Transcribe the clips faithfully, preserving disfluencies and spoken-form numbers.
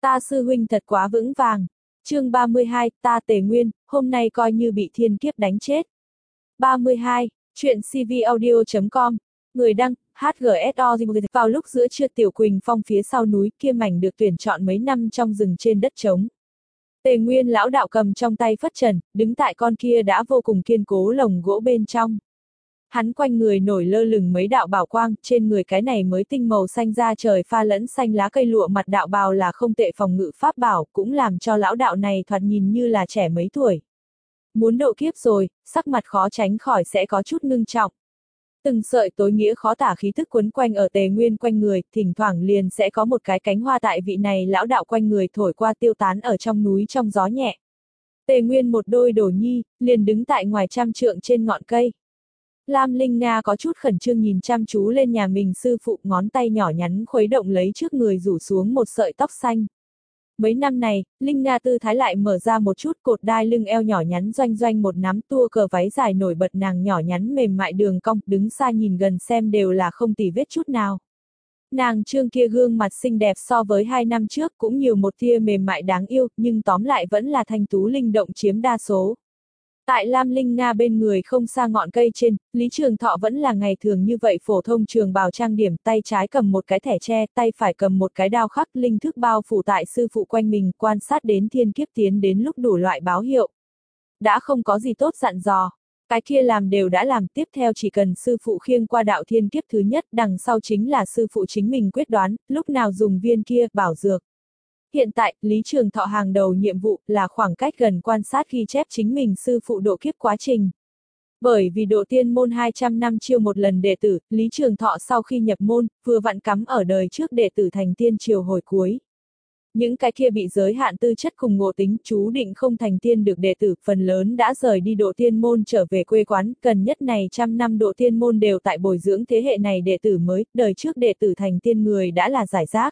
Ta sư huynh thật quá vững vàng. Chương ba mươi hai, ta Tề Nguyên, hôm nay coi như bị thiên kiếp đánh chết. ba mươi hai, chuyện cvaudio chấm com, người đăng, hát giê ét o. Vào lúc giữa trưa Tiểu Quỳnh Phong phía sau núi kia mảnh được tuyển chọn mấy năm trong rừng trên đất trống. Tề Nguyên lão đạo cầm trong tay phất trần, đứng tại con kia đã vô cùng kiên cố lồng gỗ bên trong. Hắn quanh người nổi lơ lửng mấy đạo bảo quang, trên người cái này mới tinh màu xanh da trời pha lẫn xanh lá cây lụa mặt đạo bào là không tệ phòng ngự pháp bảo, cũng làm cho lão đạo này thoạt nhìn như là trẻ mấy tuổi. Muốn độ kiếp rồi, sắc mặt khó tránh khỏi sẽ có chút ngưng trọng. Từng sợi tối nghĩa khó tả khí tức quấn quanh ở Tề Nguyên quanh người, thỉnh thoảng liền sẽ có một cái cánh hoa tại vị này lão đạo quanh người thổi qua tiêu tán ở trong núi trong gió nhẹ. Tề Nguyên một đôi đồ nhi, liền đứng tại ngoài trăm trượng trên ngọn cây. Lam Linh Nga có chút khẩn trương nhìn chăm chú lên nhà mình sư phụ, ngón tay nhỏ nhắn khuấy động lấy trước người rủ xuống một sợi tóc xanh. Mấy năm này, Linh Nga tư thái lại mở ra một chút, cột đai lưng eo nhỏ nhắn doanh doanh một nắm tua cờ váy dài nổi bật nàng nhỏ nhắn mềm mại đường cong, đứng xa nhìn gần xem đều là không tì vết chút nào. Nàng trương kia gương mặt xinh đẹp so với hai năm trước cũng nhiều một tia mềm mại đáng yêu, nhưng tóm lại vẫn là thanh tú linh động chiếm đa số. Tại Lam Linh Nga bên người không xa ngọn cây trên, Lý Trường Thọ vẫn là ngày thường như vậy phổ thông trường bào trang điểm, tay trái cầm một cái thẻ tre, tay phải cầm một cái đao khắc, linh thức bao phủ tại sư phụ quanh mình, quan sát đến thiên kiếp tiến đến lúc đủ loại báo hiệu. Đã không có gì tốt dặn dò, cái kia làm đều đã làm, tiếp theo chỉ cần sư phụ khiêng qua đạo thiên kiếp thứ nhất, đằng sau chính là sư phụ chính mình quyết đoán, lúc nào dùng viên kia, bảo dược. Hiện tại, Lý Trường Thọ hàng đầu nhiệm vụ là khoảng cách gần quan sát ghi chép chính mình sư phụ độ kiếp quá trình. Bởi vì độ tiên môn hai trăm năm chiêu một lần đệ tử, Lý Trường Thọ sau khi nhập môn, vừa vặn cắm ở đời trước đệ tử thành tiên triều hồi cuối. Những cái kia bị giới hạn tư chất cùng ngộ tính chú định không thành tiên được đệ tử, phần lớn đã rời đi độ tiên môn trở về quê quán, cần nhất này trăm năm độ tiên môn đều tại bồi dưỡng thế hệ này đệ tử mới, đời trước đệ tử thành tiên người đã là giải rác.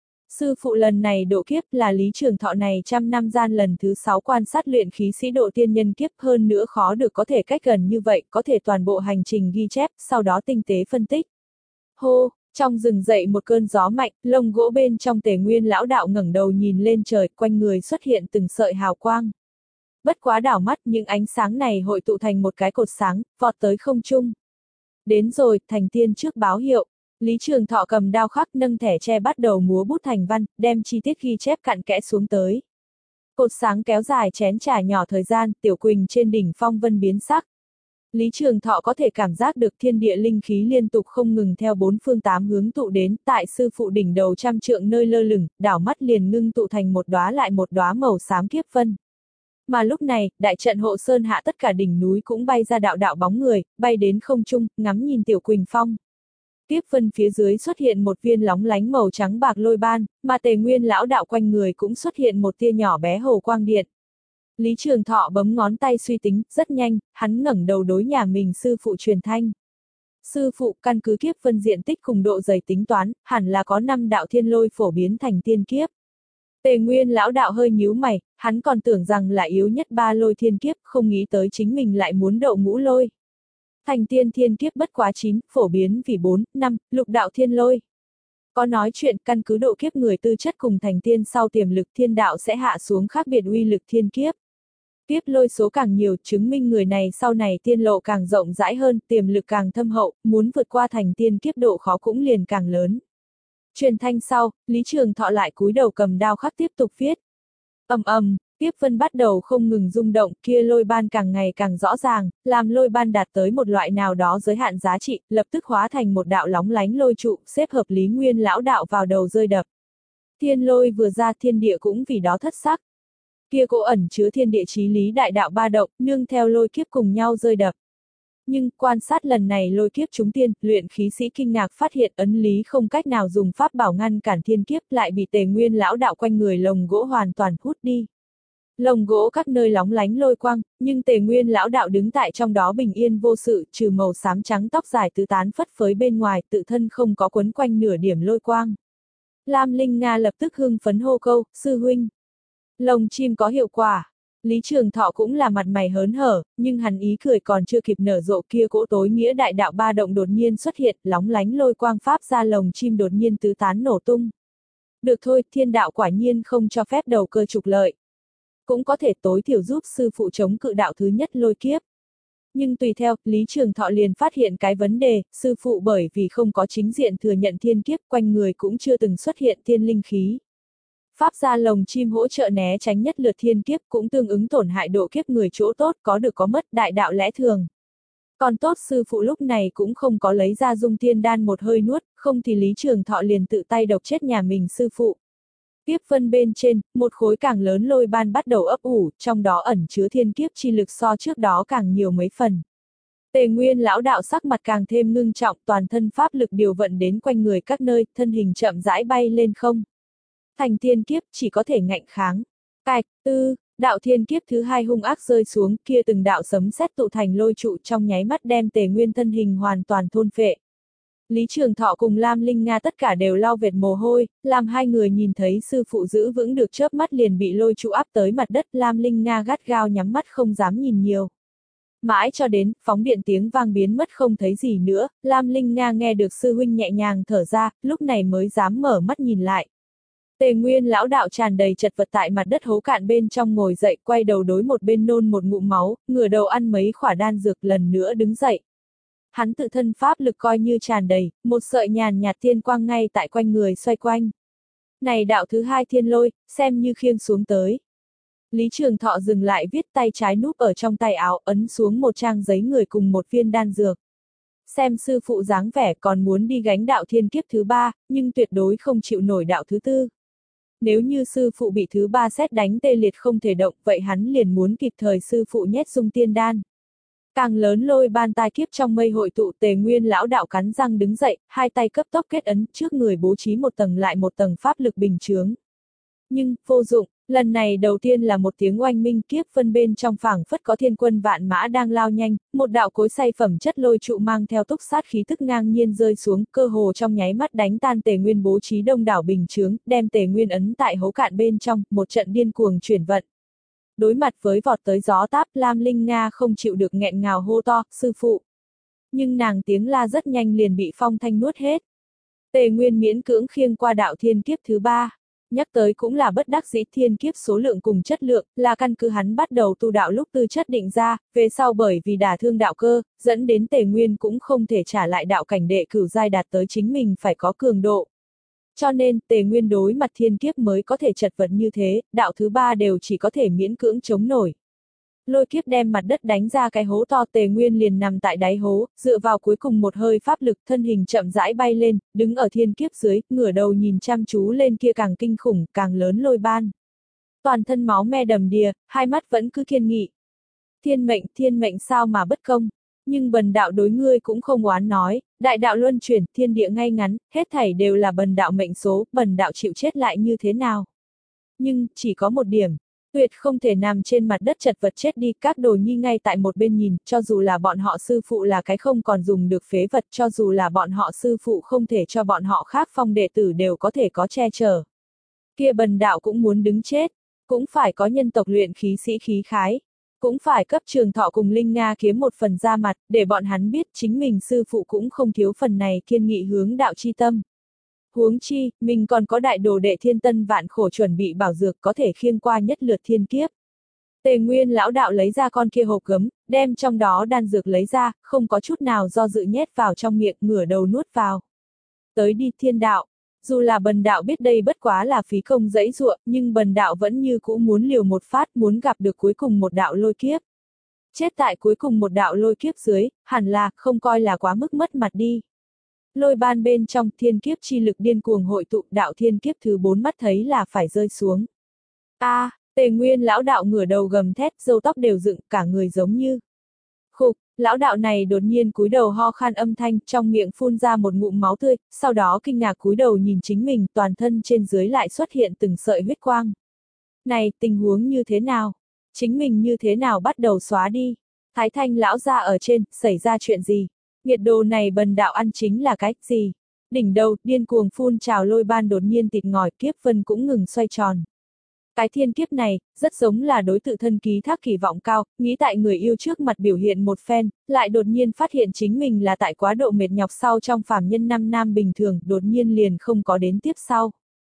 Sư phụ lần này độ kiếp là Lý Trường Thọ này trăm năm gian lần thứ sáu quan sát luyện khí sĩ độ tiên nhân kiếp, hơn nữa khó được có thể cách gần như vậy, có thể toàn bộ hành trình ghi chép, sau đó tinh tế phân tích. Hô, trong rừng dậy một cơn gió mạnh, lông gỗ bên trong Tề Nguyên lão đạo ngẩng đầu nhìn lên trời, quanh người xuất hiện từng sợi hào quang. Bất quá đảo mắt, những ánh sáng này hội tụ thành một cái cột sáng, vọt tới không trung. Đến rồi, thành tiên trước báo hiệu. Lý Trường Thọ cầm đao khắc nâng thẻ tre bắt đầu múa bút thành văn, đem chi tiết ghi chép cặn kẽ xuống tới. Cột sáng kéo dài chén trà nhỏ thời gian, Tiểu Quỳnh trên đỉnh phong vân biến sắc. Lý Trường Thọ có thể cảm giác được thiên địa linh khí liên tục không ngừng theo bốn phương tám hướng tụ đến, tại sư phụ đỉnh đầu trăm trượng nơi lơ lửng, đảo mắt liền ngưng tụ thành một đóa lại một đóa màu xám kiếp vân. Mà lúc này, đại trận hộ sơn hạ tất cả đỉnh núi cũng bay ra đạo đạo bóng người, bay đến không trung, ngắm nhìn Tiểu Quỳnh Phong. Tiếp phân phía dưới xuất hiện một viên lóng lánh màu trắng bạc lôi ban, mà Tề Nguyên lão đạo quanh người cũng xuất hiện một tia nhỏ bé hồ quang điện. Lý Trường Thọ bấm ngón tay suy tính, rất nhanh, hắn ngẩng đầu đối nhà mình sư phụ truyền thanh. Sư phụ, căn cứ kiếp phân diện tích cùng độ dày tính toán, hẳn là có năm đạo thiên lôi phổ biến thành tiên kiếp. Tề Nguyên lão đạo hơi nhíu mày, hắn còn tưởng rằng là yếu nhất ba lôi thiên kiếp, không nghĩ tới chính mình lại muốn độ ngũ lôi. Thành tiên thiên kiếp bất quá chín, phổ biến vì bốn, năm, lục đạo thiên lôi. Có nói chuyện căn cứ độ kiếp người tư chất cùng thành tiên sau tiềm lực thiên đạo sẽ hạ xuống khác biệt uy lực thiên kiếp. Kiếp lôi số càng nhiều, chứng minh người này sau này tiên lộ càng rộng rãi hơn, tiềm lực càng thâm hậu, muốn vượt qua thành tiên kiếp độ khó cũng liền càng lớn. Truyền thanh sau, Lý Trường Thọ lại cúi đầu cầm đao khắc tiếp tục viết. Ầm ầm. Tiếp phân bắt đầu không ngừng rung động, kia lôi ban càng ngày càng rõ ràng, làm lôi ban đạt tới một loại nào đó giới hạn giá trị, lập tức hóa thành một đạo lóng lánh lôi trụ, xếp hợp Lý Nguyên lão đạo vào đầu rơi đập. Thiên lôi vừa ra, thiên địa cũng vì đó thất sắc. Kia cỗ ẩn chứa thiên địa chí lý đại đạo ba động, nương theo lôi kiếp cùng nhau rơi đập. Nhưng, quan sát lần này lôi kiếp chúng tiên, luyện khí sĩ kinh ngạc phát hiện ấn lý không cách nào dùng pháp bảo ngăn cản thiên kiếp, lại bị Tề Nguyên lão đạo quanh người lồng gỗ hoàn toàn hút đi. Lồng gỗ các nơi lóng lánh lôi quang, nhưng Tề Nguyên lão đạo đứng tại trong đó bình yên vô sự, trừ màu xám trắng tóc dài tứ tán phất phới bên ngoài, tự thân không có quấn quanh nửa điểm lôi quang. Lam Linh Nga lập tức hưng phấn hô câu, sư huynh. Lồng chim có hiệu quả. Lý Trường Thọ cũng là mặt mày hớn hở, nhưng hắn ý cười còn chưa kịp nở rộ, kia cỗ tối nghĩa đại đạo ba động đột nhiên xuất hiện, lóng lánh lôi quang pháp ra lồng chim đột nhiên tứ tán nổ tung. Được thôi, thiên đạo quả nhiên không cho phép đầu cơ trục lợi. Cũng có thể tối thiểu giúp sư phụ chống cự đạo thứ nhất lôi kiếp. Nhưng tùy theo, Lý Trường Thọ liền phát hiện cái vấn đề, sư phụ bởi vì không có chính diện thừa nhận thiên kiếp, quanh người cũng chưa từng xuất hiện thiên linh khí. Pháp gia lồng chim hỗ trợ né tránh nhất lượt thiên kiếp cũng tương ứng tổn hại độ kiếp người chỗ tốt, có được có mất, đại đạo lẽ thường. Còn tốt sư phụ lúc này cũng không có lấy ra dung thiên đan một hơi nuốt, không thì Lý Trường Thọ liền tự tay độc chết nhà mình sư phụ. Tiếp phân bên trên, một khối càng lớn lôi ban bắt đầu ấp ủ, trong đó ẩn chứa thiên kiếp chi lực so trước đó càng nhiều mấy phần. Tề Nguyên lão đạo sắc mặt càng thêm ngưng trọng, toàn thân pháp lực điều vận đến quanh người các nơi, thân hình chậm rãi bay lên không. Thành thiên kiếp chỉ có thể ngạnh kháng. Cạch, tư, đạo thiên kiếp thứ hai hung ác rơi xuống, kia từng đạo sấm sét tụ thành lôi trụ trong nháy mắt đem Tề Nguyên thân hình hoàn toàn thôn phệ. Lý Trường Thọ cùng Lam Linh Nga tất cả đều lau vệt mồ hôi, làm hai người nhìn thấy sư phụ giữ vững được chớp mắt liền bị lôi trụ áp tới mặt đất, Lam Linh Nga gắt gao nhắm mắt không dám nhìn nhiều. Mãi cho đến, phóng điện tiếng vang biến mất không thấy gì nữa, Lam Linh Nga nghe được sư huynh nhẹ nhàng thở ra, lúc này mới dám mở mắt nhìn lại. Tề Nguyên lão đạo tràn đầy chật vật tại mặt đất hố cạn bên trong ngồi dậy, quay đầu đối một bên nôn một ngụm máu, ngửa đầu ăn mấy khỏa đan dược, lần nữa đứng dậy. Hắn tự thân pháp lực coi như tràn đầy, một sợi nhàn nhạt thiên quang ngay tại quanh người xoay quanh. Này đạo thứ hai thiên lôi, xem như khiêng xuống tới. Lý Trường Thọ dừng lại viết, tay trái núp ở trong tay áo, ấn xuống một trang giấy người cùng một viên đan dược. Xem sư phụ dáng vẻ còn muốn đi gánh đạo thiên kiếp thứ ba, nhưng tuyệt đối không chịu nổi đạo thứ tư. Nếu như sư phụ bị thứ ba sét đánh tê liệt không thể động, vậy hắn liền muốn kịp thời sư phụ nhét dung tiên đan. Càng lớn lôi ban tai kiếp trong mây hội tụ, Tề Nguyên lão đạo cắn răng đứng dậy, hai tay cấp tốc kết ấn, trước người bố trí một tầng lại một tầng pháp lực bình chướng. Nhưng, vô dụng, lần này đầu tiên là một tiếng oanh minh, kiếp phân bên trong phảng phất có thiên quân vạn mã đang lao nhanh, một đạo cối xay phẩm chất lôi trụ mang theo túc sát khí tức ngang nhiên rơi xuống, cơ hồ trong nháy mắt đánh tan Tề Nguyên bố trí đông đảo bình chướng, đem Tề Nguyên ấn tại hố cạn bên trong, một trận điên cuồng chuyển vận. Đối mặt với vọt tới gió táp, Lam Linh Nga không chịu được nghẹn ngào hô to, sư phụ. Nhưng nàng tiếng la rất nhanh liền bị phong thanh nuốt hết. Tề Nguyên miễn cưỡng khiêng qua đạo thiên kiếp thứ ba. Nhắc tới cũng là bất đắc dĩ, thiên kiếp số lượng cùng chất lượng, là căn cứ hắn bắt đầu tu đạo lúc tư chất định ra, về sau bởi vì đả thương đạo cơ, dẫn đến Tề Nguyên cũng không thể trả lại đạo cảnh đệ cửu giai đạt tới chính mình phải có cường độ. Cho nên, Tề Nguyên đối mặt thiên kiếp mới có thể chật vật như thế, đạo thứ ba đều chỉ có thể miễn cưỡng chống nổi. Lôi kiếp đem mặt đất đánh ra cái hố to, Tề Nguyên liền nằm tại đáy hố, dựa vào cuối cùng một hơi pháp lực, thân hình chậm rãi bay lên, đứng ở thiên kiếp dưới, ngửa đầu nhìn chăm chú lên kia càng kinh khủng, càng lớn lôi ban. Toàn thân máu me đầm đìa, hai mắt vẫn cứ kiên nghị. Thiên mệnh, thiên mệnh sao mà bất công. Nhưng bần đạo đối ngươi cũng không oán nói, đại đạo luân chuyển, thiên địa ngay ngắn, hết thảy đều là bần đạo mệnh số, bần đạo chịu chết lại như thế nào. Nhưng, chỉ có một điểm, tuyệt không thể nằm trên mặt đất chật vật chết đi, các đồ nhi ngay tại một bên nhìn, cho dù là bọn họ sư phụ là cái không còn dùng được phế vật, cho dù là bọn họ sư phụ không thể cho bọn họ khác phong đệ tử đều có thể có che chở. Kia bần đạo cũng muốn đứng chết, cũng phải có nhân tộc luyện khí sĩ khí khái. Cũng phải cấp Trường Thọ cùng Linh Nga kiếm một phần ra mặt, để bọn hắn biết chính mình sư phụ cũng không thiếu phần này kiên nghị hướng đạo chi tâm. Huống chi, mình còn có đại đồ đệ thiên tân vạn khổ chuẩn bị bảo dược có thể khiêng qua nhất lượt thiên kiếp. Tề Nguyên lão đạo lấy ra con kia hộp gấm, đem trong đó đan dược lấy ra, không có chút nào do dự nhét vào trong miệng, ngửa đầu nuốt vào. Tới đi thiên đạo. Dù là bần đạo biết đây bất quá là phí công dẫy dụa, nhưng bần đạo vẫn như cũ muốn liều một phát, muốn gặp được cuối cùng một đạo lôi kiếp. Chết tại cuối cùng một đạo lôi kiếp dưới, hẳn là, không coi là quá mức mất mặt đi. Lôi ban bên trong thiên kiếp chi lực điên cuồng hội tụ, đạo thiên kiếp thứ bốn mắt thấy là phải rơi xuống. A, à, Tề Nguyên lão đạo ngửa đầu gầm thét, râu tóc đều dựng, cả người giống như. Khục, lão đạo này đột nhiên cúi đầu ho khan âm thanh, trong miệng phun ra một ngụm máu tươi, sau đó kinh ngạc cúi đầu nhìn chính mình, toàn thân trên dưới lại xuất hiện từng sợi huyết quang. Này, tình huống như thế nào? Chính mình như thế nào bắt đầu xóa đi? Thái Thanh lão ra ở trên, xảy ra chuyện gì? Nghiệt đồ này bần đạo ăn chính là cái gì? Đỉnh đầu, điên cuồng phun trào lôi ban đột nhiên tịt ngòi, kiếp vân cũng ngừng xoay tròn. Cái thiên kiếp này, rất giống là đối tự thân ký thác kỳ vọng cao, nghĩ tại người yêu trước mặt biểu hiện một phen, lại đột nhiên phát hiện chính mình là tại quá độ mệt nhọc sau trong phàm nhân năm nam bình thường, đột nhiên liền không có đến tiếp sau.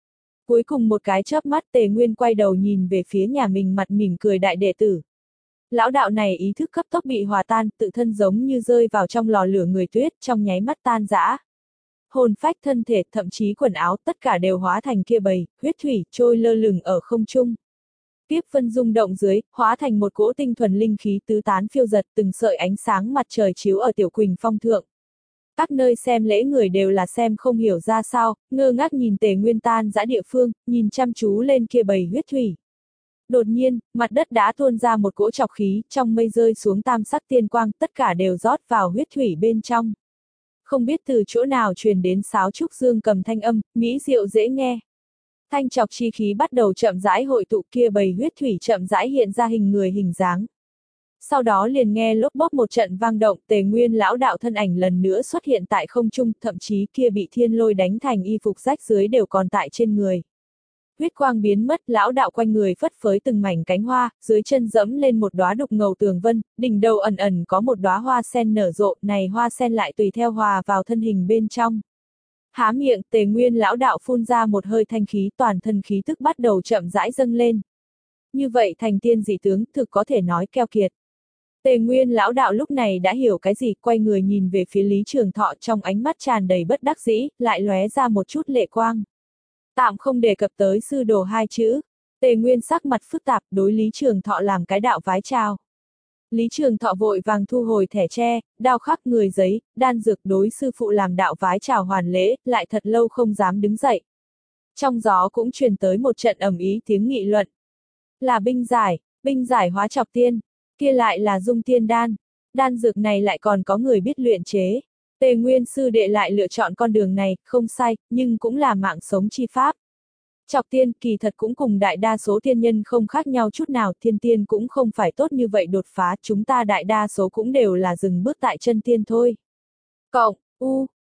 Cuối cùng một cái chớp mắt Tề Nguyên quay đầu nhìn về phía nhà mình mặt mỉm cười đại đệ tử. Lão đạo này ý thức cấp tốc bị hòa tan, tự thân giống như rơi vào trong lò lửa người tuyết, trong nháy mắt tan rã. Hồn phách thân thể, thậm chí quần áo, tất cả đều hóa thành kia bầy, huyết thủy, trôi lơ lửng ở không trung. Tiếp phân rung động dưới, hóa thành một cỗ tinh thuần linh khí tứ tán phiêu giật, từng sợi ánh sáng mặt trời chiếu ở Tiểu Quỳnh Phong thượng. Các nơi xem lễ người đều là xem không hiểu ra sao, ngơ ngác nhìn Tề Nguyên tan dã địa phương, nhìn chăm chú lên kia bầy huyết thủy. Đột nhiên, mặt đất đã tuôn ra một cỗ trọc khí, trong mây rơi xuống tam sắc tiên quang, tất cả đều rót vào huyết thủy bên trong. Không biết từ chỗ nào truyền đến sáo trúc dương cầm thanh âm, mỹ diệu dễ nghe. Thanh trọc chi khí bắt đầu chậm rãi hội tụ, kia bầy huyết thủy chậm rãi hiện ra hình người hình dáng. Sau đó liền nghe lốp bốp một trận vang động, Tề Nguyên lão đạo thân ảnh lần nữa xuất hiện tại không trung, thậm chí kia bị thiên lôi đánh thành y phục rách dưới đều còn tại trên người. Huyết quang biến mất, lão đạo quanh người phất phới từng mảnh cánh hoa, dưới chân dẫm lên một đóa đục ngầu tường vân, đỉnh đầu ẩn ẩn có một đóa hoa sen nở rộ, này hoa sen lại tùy theo hòa vào thân hình bên trong. Há miệng, Tề Nguyên lão đạo phun ra một hơi thanh khí, toàn thân khí tức bắt đầu chậm rãi dâng lên. Như vậy thành tiên dị tướng, thực có thể nói keo kiệt. Tề Nguyên lão đạo lúc này đã hiểu cái gì, quay người nhìn về phía Lý Trường Thọ, trong ánh mắt tràn đầy bất đắc dĩ, lại lóe ra một chút lệ quang. Tạm không đề cập tới sư đồ hai chữ, Tề Nguyên sắc mặt phức tạp, đối Lý Trường Thọ làm cái đạo vái chào. Lý Trường Thọ vội vàng thu hồi thẻ tre, đao khắc người giấy, đan dược đối sư phụ làm đạo vái chào hoàn lễ, lại thật lâu không dám đứng dậy. Trong gió cũng truyền tới một trận ầm ý tiếng nghị luận. Là binh giải, binh giải hóa trọc tiên, kia lại là dung tiên đan, đan dược này lại còn có người biết luyện chế. Tề Nguyên sư đệ lại lựa chọn con đường này, không sai, nhưng cũng là mạng sống chi pháp. Trọc tiên kỳ thật cũng cùng đại đa số thiên nhân không khác nhau chút nào, thiên tiên cũng không phải tốt như vậy đột phá, chúng ta đại đa số cũng đều là dừng bước tại chân tiên thôi. Cộng, u,